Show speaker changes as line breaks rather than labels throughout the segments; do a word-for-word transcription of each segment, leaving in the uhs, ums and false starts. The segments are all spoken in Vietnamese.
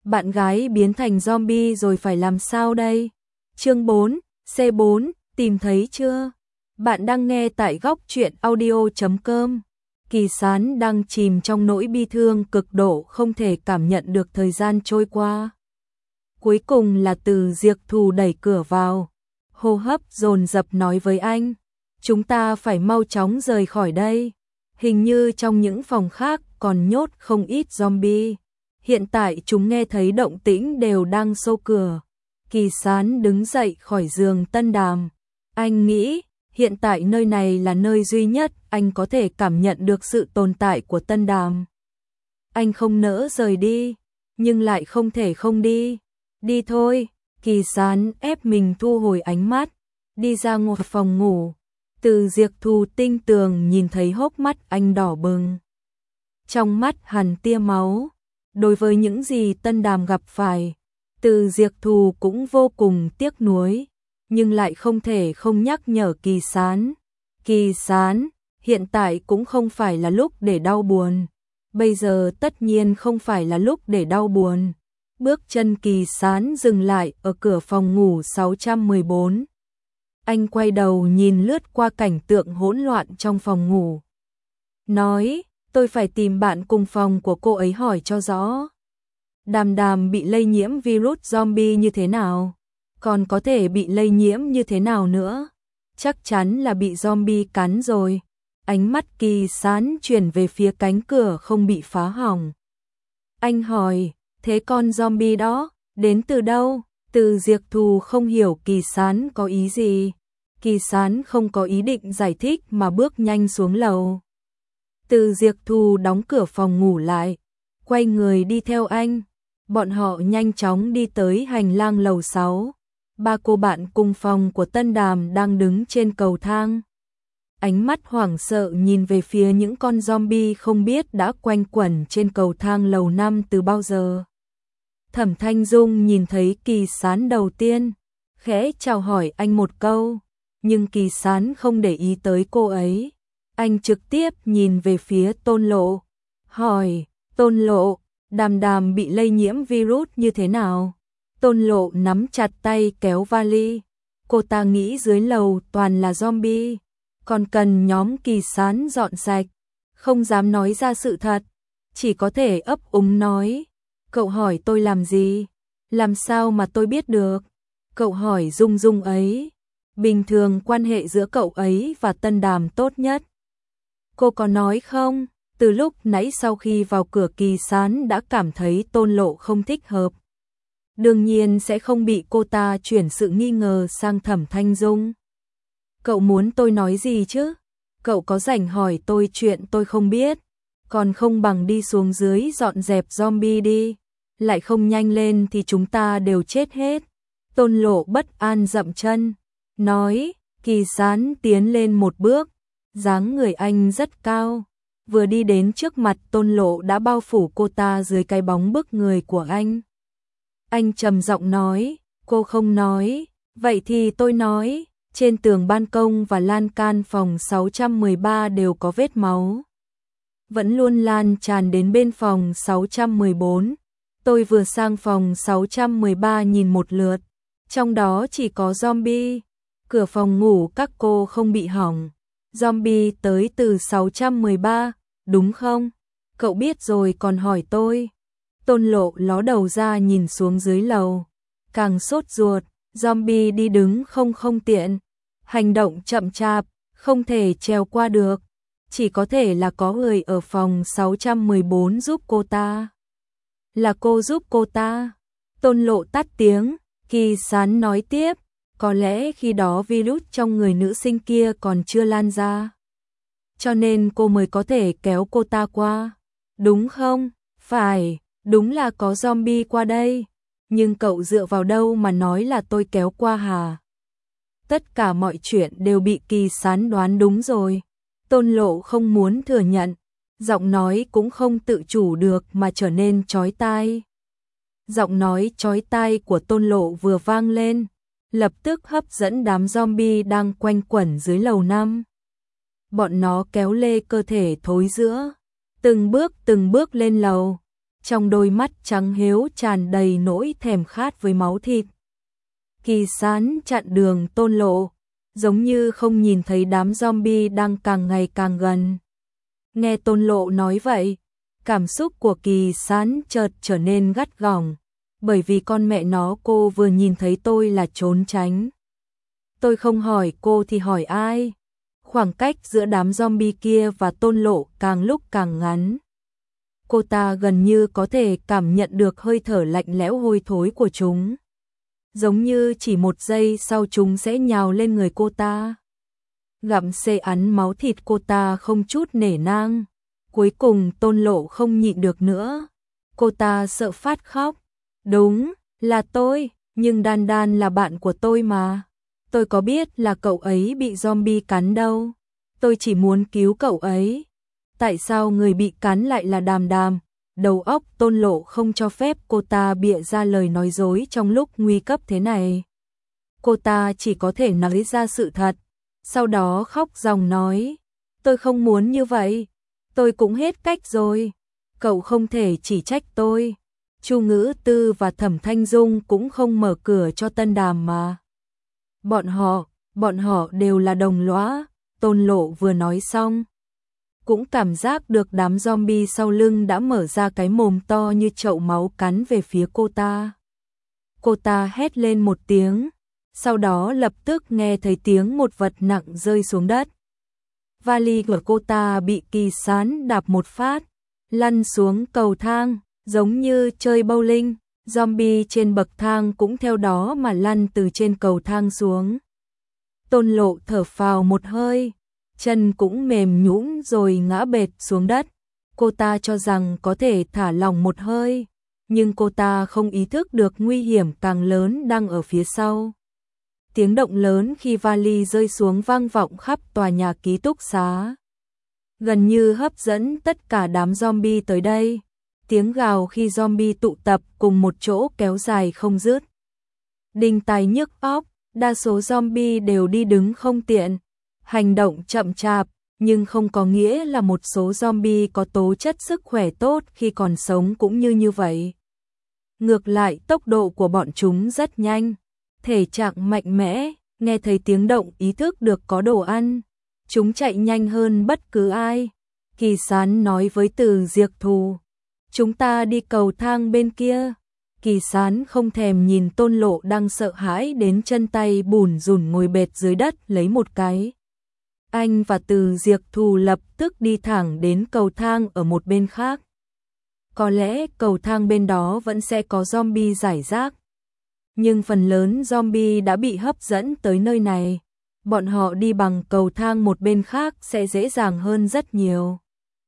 Bạn gái biến thành zombie rồi phải làm sao đây? Chương bốn, C bốn, tìm thấy chưa? Bạn đang nghe tại góc truyện audio chấm com. Kỳ Sán đang chìm trong nỗi bi thương cực độ, không thể cảm nhận được thời gian trôi qua. Cuối cùng là Từ Diệp Thù đẩy cửa vào, hô hấp dồn dập nói với anh, chúng ta phải mau chóng rời khỏi đây. Hình như trong những phòng khác còn nhốt không ít zombie. Hiện tại chúng nghe thấy động tĩnh đều đang xô cửa. Kỳ Sán đứng dậy khỏi giường Tân Đàm. Anh nghĩ, hiện tại nơi này là nơi duy nhất anh có thể cảm nhận được sự tồn tại của Tân Đàm. Anh không nỡ rời đi, nhưng lại không thể không đi. Đi thôi, Kỳ Sán ép mình thu hồi ánh mắt, đi ra ngoài phòng ngủ. Từ Diệp Thù tinh tường nhìn thấy hốc mắt anh đỏ bừng. Trong mắt hằn tia máu. Đối với những gì Tân Đàm gặp phải, Từ Diệp Thù cũng vô cùng tiếc nuối, nhưng lại không thể không nhắc nhở Kỳ Sán. Kỳ Sán, hiện tại cũng không phải là lúc để đau buồn. Bây giờ tất nhiên không phải là lúc để đau buồn. Bước chân Kỳ Sán dừng lại ở cửa phòng ngủ sáu trăm mười bốn. Anh quay đầu nhìn lướt qua cảnh tượng hỗn loạn trong phòng ngủ. Nói, tôi phải tìm bạn cùng phòng của cô ấy hỏi cho rõ. Đàm Đàm bị lây nhiễm virus zombie như thế nào? Còn có thể bị lây nhiễm như thế nào nữa? Chắc chắn là bị zombie cắn rồi. Ánh mắt Kỳ Sán chuyển về phía cánh cửa không bị phá hỏng. Anh hỏi, thế con zombie đó, đến từ đâu? Từ Diệp Thù không hiểu Kỳ Sán có ý gì. Kỳ Sán không có ý định giải thích mà bước nhanh xuống lầu. Từ Diệp Thù đóng cửa phòng ngủ lại, quay người đi theo anh. Bọn họ nhanh chóng đi tới hành lang lầu sáu. Ba cô bạn cùng phòng của Tân Đàm đang đứng trên cầu thang. Ánh mắt hoảng sợ nhìn về phía những con zombie không biết đã quanh quẩn trên cầu thang lầu năm từ bao giờ. Thẩm Thanh Dung nhìn thấy Kỳ Sán đầu tiên, khẽ chào hỏi anh một câu, nhưng Kỳ Sán không để ý tới cô ấy. Anh trực tiếp nhìn về phía Tôn Lộ, hỏi, Tôn Lộ, Đàm Đàm bị lây nhiễm virus như thế nào? Tôn Lộ nắm chặt tay kéo vali, cô ta nghĩ dưới lầu toàn là zombie, còn cần nhóm Kỳ Sán dọn sạch, không dám nói ra sự thật, chỉ có thể ấp úng nói, cậu hỏi tôi làm gì? Làm sao mà tôi biết được? Cậu hỏi Dung Dung ấy, bình thường quan hệ giữa cậu ấy và Tân Đàm tốt nhất. Cô có nói không? Từ lúc nãy sau khi vào cửa Kỳ Sán đã cảm thấy Tôn Lộ không thích hợp. Đương nhiên sẽ không bị cô ta chuyển sự nghi ngờ sang Thẩm Thanh Dung. Cậu muốn tôi nói gì chứ? Cậu có rảnh hỏi tôi chuyện tôi không biết. Còn không bằng đi xuống dưới dọn dẹp zombie đi. Lại không nhanh lên thì chúng ta đều chết hết. Tôn Lộ bất an dậm chân. Nói, Kỳ Sán tiến lên một bước. Dáng người anh rất cao. Vừa đi đến trước mặt Tôn Lộ đã bao phủ cô ta dưới cái bóng bức người của anh. Anh trầm giọng nói, cô không nói, vậy thì tôi nói, trên tường ban công và lan can phòng sáu trăm mười ba đều có vết máu. Vẫn luôn lan tràn đến bên phòng sáu trăm mười bốn. Tôi vừa sang phòng sáu trăm mười ba nhìn một lượt, trong đó chỉ có zombie. Cửa phòng ngủ các cô không bị hỏng. Zombie tới từ sáu trăm mười ba, đúng không? Cậu biết rồi còn hỏi tôi. Tôn Lộ ló đầu ra nhìn xuống dưới lầu, càng sốt ruột, zombie đi đứng không không tiện, hành động chậm chạp, không thể trèo qua được, chỉ có thể là có người ở phòng sáu trăm mười bốn giúp cô ta. Là cô giúp cô ta. Tôn Lộ tắt tiếng, Kỳ Sán nói tiếp, có lẽ khi đó virus trong người nữ sinh kia còn chưa lan ra, cho nên cô mới có thể kéo cô ta qua, đúng không? Phải, đúng là có zombie qua đây, nhưng cậu dựa vào đâu mà nói là tôi kéo qua hả? Tất cả mọi chuyện đều bị Kỳ Sán đoán đúng rồi. Tôn Lộ không muốn thừa nhận, giọng nói cũng không tự chủ được mà trở nên chói tai. Giọng nói chói tai của Tôn Lộ vừa vang lên, lập tức hấp dẫn đám zombie đang quanh quẩn dưới lầu năm. Bọn nó kéo lê cơ thể thối rữa, từng bước từng bước lên lầu. trong đôi mắt trắng hếu tràn đầy nỗi thèm khát với máu thịt. Kỳ Sán chặn đường Tôn Lộ, giống như không nhìn thấy đám zombie đang càng ngày càng gần. Nghe Tôn Lộ nói vậy, cảm xúc của Kỳ Sán chợt trở nên gắt gỏng, bởi vì con mẹ nó cô vừa nhìn thấy tôi là trốn tránh. Tôi không hỏi cô thì hỏi ai? Khoảng cách giữa đám zombie kia và Tôn Lộ càng lúc càng ngắn. Cô ta gần như có thể cảm nhận được hơi thở lạnh lẽo hôi thối của chúng. Giống như chỉ một giây sau chúng sẽ nhào lên người cô ta. Gặm xê ăn máu thịt cô ta không chút nể nang. Cuối cùng Tôn Lộ không nhịn được nữa. Cô ta sợ phát khóc. Đúng, là tôi, nhưng Đan Đan là bạn của tôi mà. Tôi có biết là cậu ấy bị zombie cắn đâu. Tôi chỉ muốn cứu cậu ấy. Tại sao người bị cắn lại là Đàm Đàm? Đầu óc Tôn Lộ không cho phép cô ta bịa ra lời nói dối trong lúc nguy cấp thế này. Cô ta chỉ có thể nói ra sự thật, sau đó khóc ròng nói, tôi không muốn như vậy, tôi cũng hết cách rồi, cậu không thể chỉ trách tôi. Chu Ngữ Tư và Thẩm Thanh Dung cũng không mở cửa cho Tân Đàm mà. Bọn họ, bọn họ đều là đồng lõa. Tôn Lộ vừa nói xong, cũng cảm giác được đám zombie sau lưng đã mở ra cái mồm to như chậu máu cắn về phía cô ta. Cô ta hét lên một tiếng, sau đó lập tức nghe thấy tiếng một vật nặng rơi xuống đất. Vali của cô ta bị Kỳ Sán đạp một phát, lăn xuống cầu thang, giống như chơi bowling, zombie trên bậc thang cũng theo đó mà lăn từ trên cầu thang xuống. Tôn Lộ thở phào một hơi, chân cũng mềm nhũn rồi ngã bệt xuống đất. Cô ta cho rằng có thể thả lỏng một hơi, nhưng cô ta không ý thức được nguy hiểm càng lớn đang ở phía sau. Tiếng động lớn khi vali rơi xuống vang vọng khắp tòa nhà ký túc xá, gần như hấp dẫn tất cả đám zombie tới đây. Tiếng gào khi zombie tụ tập cùng một chỗ kéo dài không dứt. Đinh tai nhức óc, đa số zombie đều đi đứng không tiện, hành động chậm chạp, nhưng không có nghĩa là một số zombie có tố chất sức khỏe tốt khi còn sống cũng như như vậy. Ngược lại, tốc độ của bọn chúng rất nhanh, thể trạng mạnh mẽ, nghe thấy tiếng động ý thức được có đồ ăn, chúng chạy nhanh hơn bất cứ ai. Kỳ Sán nói với Từ Diệp Thù, chúng ta đi cầu thang bên kia. Kỳ Sán không thèm nhìn Tôn Lộ đang sợ hãi đến chân tay bùn rùn ngồi bệt dưới đất lấy một cái. Anh và Từ Diệp Thù lập tức đi thẳng đến cầu thang ở một bên khác. Có lẽ cầu thang bên đó vẫn sẽ có zombie rải rác, nhưng phần lớn zombie đã bị hấp dẫn tới nơi này. Bọn họ đi bằng cầu thang một bên khác sẽ dễ dàng hơn rất nhiều.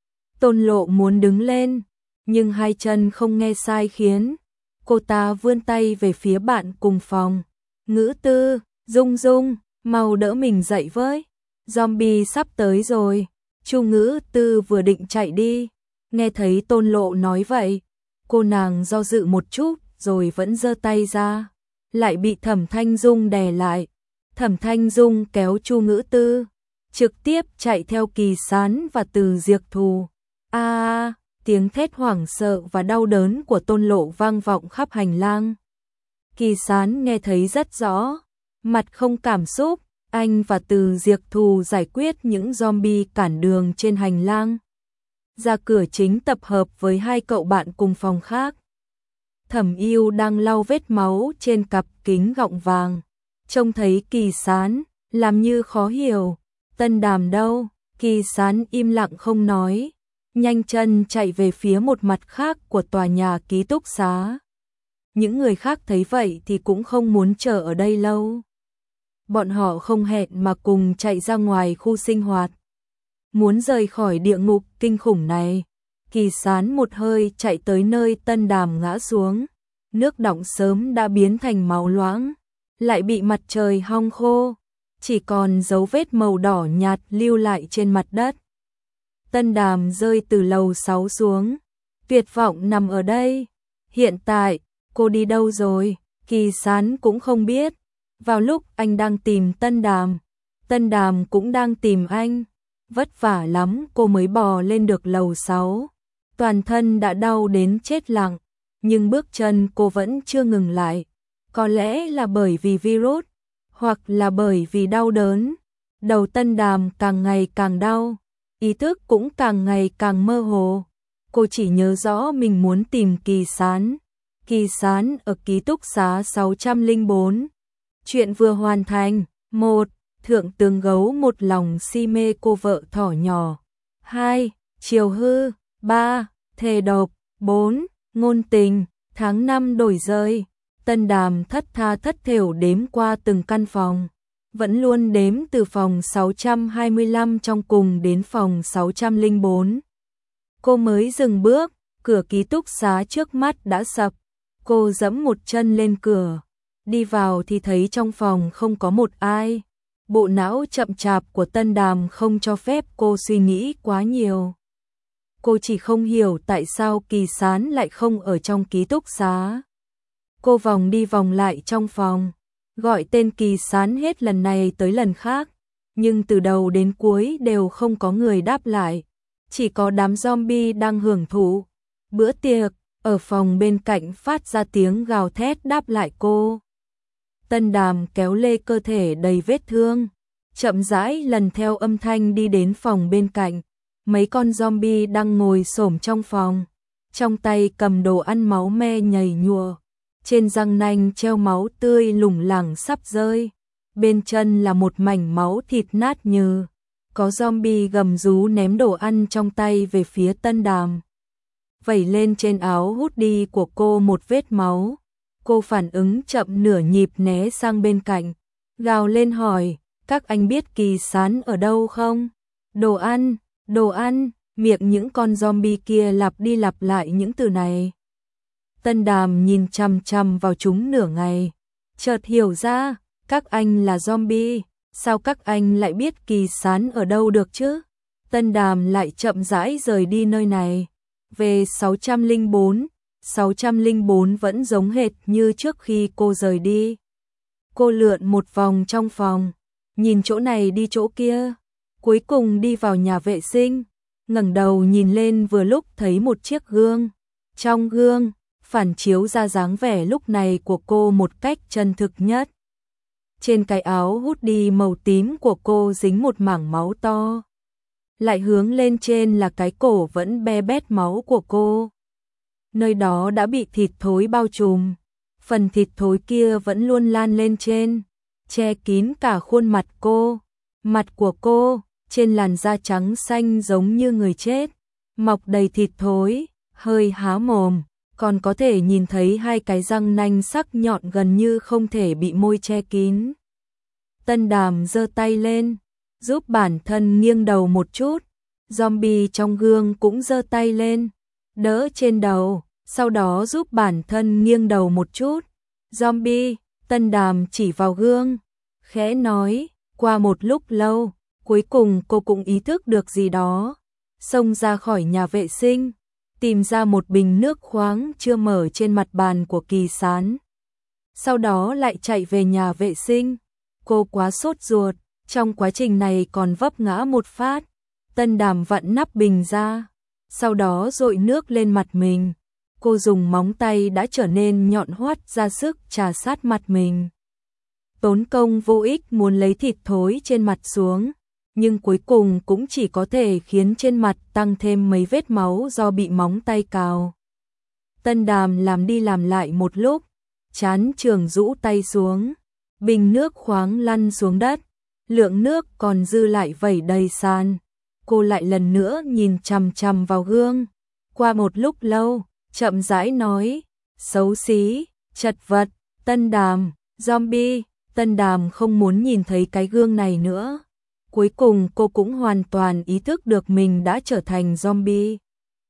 Tôn Lộ muốn đứng lên, nhưng hai chân không nghe sai khiến. Cô ta vươn tay về phía bạn cùng phòng. Ngữ Tư, Dung Dung, mau đỡ mình dậy với. Zombie sắp tới rồi. Chu Ngữ Tư vừa định chạy đi, nghe thấy Tôn Lộ nói vậy, cô nàng do dự một chút rồi vẫn giơ tay ra, lại bị Thẩm Thanh Dung đè lại. Thẩm Thanh Dung kéo Chu Ngữ Tư, trực tiếp chạy theo Kỳ Sán và Từ Diệp Thù. A à, tiếng thét hoảng sợ và đau đớn của Tôn Lộ vang vọng khắp hành lang. Kỳ Sán nghe thấy rất rõ, mặt không cảm xúc, anh và Từ Diệp Thù giải quyết những zombie cản đường trên hành lang. Ra cửa chính tập hợp với hai cậu bạn cùng phòng khác. Thẩm Yêu đang lau vết máu trên cặp kính gọng vàng, trông thấy Kỳ Sán, làm như khó hiểu. Tân Đàm đâu? Kỳ Sán im lặng không nói, nhanh chân chạy về phía một mặt khác của tòa nhà ký túc xá. Những người khác thấy vậy thì cũng không muốn chờ ở đây lâu. Bọn họ không hẹn mà cùng chạy ra ngoài khu sinh hoạt. Muốn rời khỏi địa ngục kinh khủng này. Kỳ Sán một hơi chạy tới nơi Tân Đàm ngã xuống. Nước đọng sớm đã biến thành máu loãng, lại bị mặt trời hong khô, chỉ còn dấu vết màu đỏ nhạt lưu lại trên mặt đất. Tân Đàm rơi từ lầu sáu xuống, tuyệt vọng nằm ở đây. Hiện tại, cô đi đâu rồi? Kỳ Sán cũng không biết. Vào lúc anh đang tìm Tân Đàm, Tân Đàm cũng đang tìm anh. Vất vả lắm cô mới bò lên được lầu sáu. toàn thân đã đau đến chết lặng, nhưng bước chân cô vẫn chưa ngừng lại. Có lẽ là bởi vì virus, hoặc là bởi vì đau đớn. Đầu Tân Đàm càng ngày càng đau, ý thức cũng càng ngày càng mơ hồ. Cô chỉ nhớ rõ mình muốn tìm Kỳ Sán. Kỳ Sán ở ký túc xá sáu không bốn. Chuyện vừa hoàn thành. một. Thượng tướng gấu một lòng si mê cô vợ thỏ nhỏ. hai. Chiều hư. ba. Thề độc. bốn. Ngôn tình. Tháng năm đổi rơi. Tân Đàm thất tha thất thểu đếm qua từng căn phòng. Vẫn luôn đếm từ phòng sáu trăm hai mươi lăm trong cùng đến phòng sáu không bốn. Cô mới dừng bước, cửa ký túc xá trước mắt đã sập. Cô giẫm một chân lên cửa. Đi vào thì thấy trong phòng không có một ai. Bộ não chậm chạp của Tân Đàm không cho phép cô suy nghĩ quá nhiều. Cô chỉ không hiểu tại sao Kỳ Sán lại không ở trong ký túc xá. Cô vòng đi vòng lại trong phòng, gọi tên Kỳ Sán hết lần này tới lần khác, nhưng từ đầu đến cuối đều không có người đáp lại. Chỉ có đám zombie đang hưởng thụ bữa tiệc, ở phòng bên cạnh phát ra tiếng gào thét đáp lại cô. Tân Đàm kéo lê cơ thể đầy vết thương, chậm rãi lần theo âm thanh đi đến phòng bên cạnh. Mấy con zombie đang ngồi xổm trong phòng, trong tay cầm đồ ăn máu me nhầy nhụa, trên răng nanh treo máu tươi lủng lẳng sắp rơi, bên chân là một mảnh máu thịt nát nhừ. Có zombie gầm rú ném đồ ăn trong tay về phía Tân Đàm. Vẩy lên trên áo hoodie của cô một vết máu. Cô phản ứng chậm nửa nhịp né sang bên cạnh, gào lên hỏi, các anh biết Kỳ Sán ở đâu không? Đồ ăn, đồ ăn, miệng những con zombie kia lặp đi lặp lại những từ này. Tân Đàm nhìn chằm chằm vào chúng nửa ngày, chợt hiểu ra, các anh là zombie, sao các anh lại biết Kỳ Sán ở đâu được chứ? Tân Đàm lại chậm rãi rời đi nơi này. Về sáu không bốn, sáu không bốn vẫn giống hệt như trước khi cô rời đi. Cô lượn một vòng trong phòng, nhìn chỗ này đi chỗ kia, cuối cùng đi vào nhà vệ sinh, ngẩng đầu nhìn lên vừa lúc thấy một chiếc gương. Trong gương, phản chiếu ra dáng vẻ lúc này của cô một cách chân thực nhất. Trên cái áo hoodie màu tím của cô dính một mảng máu to. Lại hướng lên trên là cái cổ vẫn be bét máu của cô. Nơi đó đã bị thịt thối bao trùm. Phần thịt thối kia vẫn luôn lan lên trên, che kín cả khuôn mặt cô. Mặt của cô, trên làn da trắng xanh giống như người chết, mọc đầy thịt thối, hơi há mồm, còn có thể nhìn thấy hai cái răng nanh sắc nhọn gần như không thể bị môi che kín. Tân Đàm giơ tay lên, giúp bản thân nghiêng đầu một chút. Zombie trong gương cũng giơ tay lên, đỡ trên đầu, sau đó giúp bản thân nghiêng đầu một chút. Zombie, Tân Đàm chỉ vào gương, khẽ nói. Qua một lúc lâu, cuối cùng cô cũng ý thức được gì đó, xông ra khỏi nhà vệ sinh, tìm ra một bình nước khoáng chưa mở trên mặt bàn của Kỳ Sán. Sau đó lại chạy về nhà vệ sinh. Cô quá sốt ruột, trong quá trình này còn vấp ngã một phát. Tân Đàm vặn nắp bình ra, sau đó dội nước lên mặt mình. Cô dùng móng tay đã trở nên nhọn hoắt ra sức chà sát mặt mình. Tốn công vô ích muốn lấy thịt thối trên mặt xuống, nhưng cuối cùng cũng chỉ có thể khiến trên mặt tăng thêm mấy vết máu do bị móng tay cào. Tân Đàm làm đi làm lại một lúc, chán chường rũ tay xuống, bình nước khoáng lăn xuống đất, lượng nước còn dư lại vẩy đầy sàn. Cô lại lần nữa nhìn chằm chằm vào gương. Qua một lúc lâu, chậm rãi nói, xấu xí, chật vật, Tân Đàm, zombie. Tân Đàm không muốn nhìn thấy cái gương này nữa. Cuối cùng cô cũng hoàn toàn ý thức được mình đã trở thành zombie.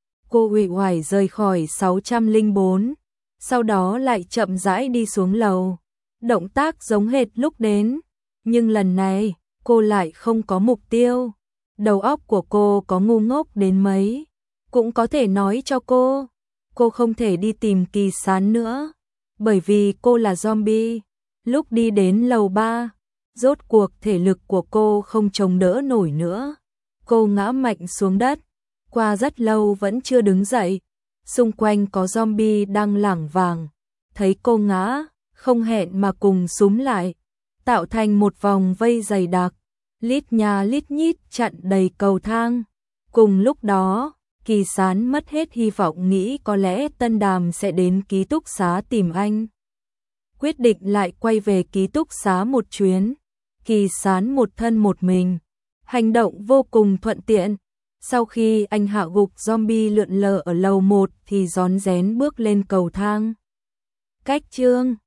Cô uể oải rời khỏi sáu không bốn, sau đó lại chậm rãi đi xuống lầu. Động tác giống hệt lúc đến, nhưng lần này cô lại không có mục tiêu. Đầu óc của cô có ngu ngốc đến mấy, cũng có thể nói cho cô, cô không thể đi tìm Kỳ Sán nữa, bởi vì cô là zombie. Lúc đi đến lầu ba, rốt cuộc thể lực của cô không chống đỡ nổi nữa. Cô ngã mạnh xuống đất, qua rất lâu vẫn chưa đứng dậy, xung quanh có zombie đang lảng vàng, thấy cô ngã, không hẹn mà cùng xúm lại, tạo thành một vòng vây dày đặc, lít nha lít nhít chặn đầy cầu thang. Cùng lúc đó, Kỳ Sán mất hết hy vọng nghĩ có lẽ Tân Đàm sẽ đến ký túc xá tìm anh. Quyết định lại quay về ký túc xá một chuyến. Kỳ Sán một thân một mình, hành động vô cùng thuận tiện. Sau khi anh hạ gục zombie lượn lờ ở lầu một thì rón rén bước lên cầu thang. Cách chương